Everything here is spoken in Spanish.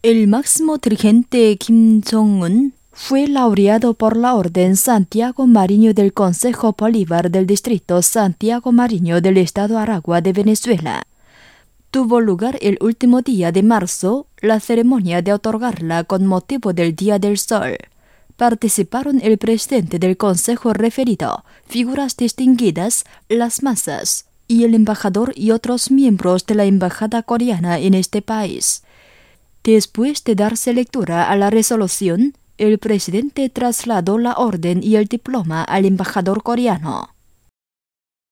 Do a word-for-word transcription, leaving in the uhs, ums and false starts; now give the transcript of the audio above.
El máximo dirigente Kim Jong-un fue laureado por la Orden Santiago Mariño del Consejo Bolívar del Distrito Santiago Mariño del Estado Aragua de Venezuela. Tuvo lugar el último día de marzo la ceremonia de otorgarla con motivo del Día del Sol. Participaron el presidente del consejo referido, figuras distinguidas, las masas, y el embajador y otros miembros de la embajada coreana en este país. Después de darse lectura a la resolución, el presidente trasladó la orden y el diploma al embajador coreano.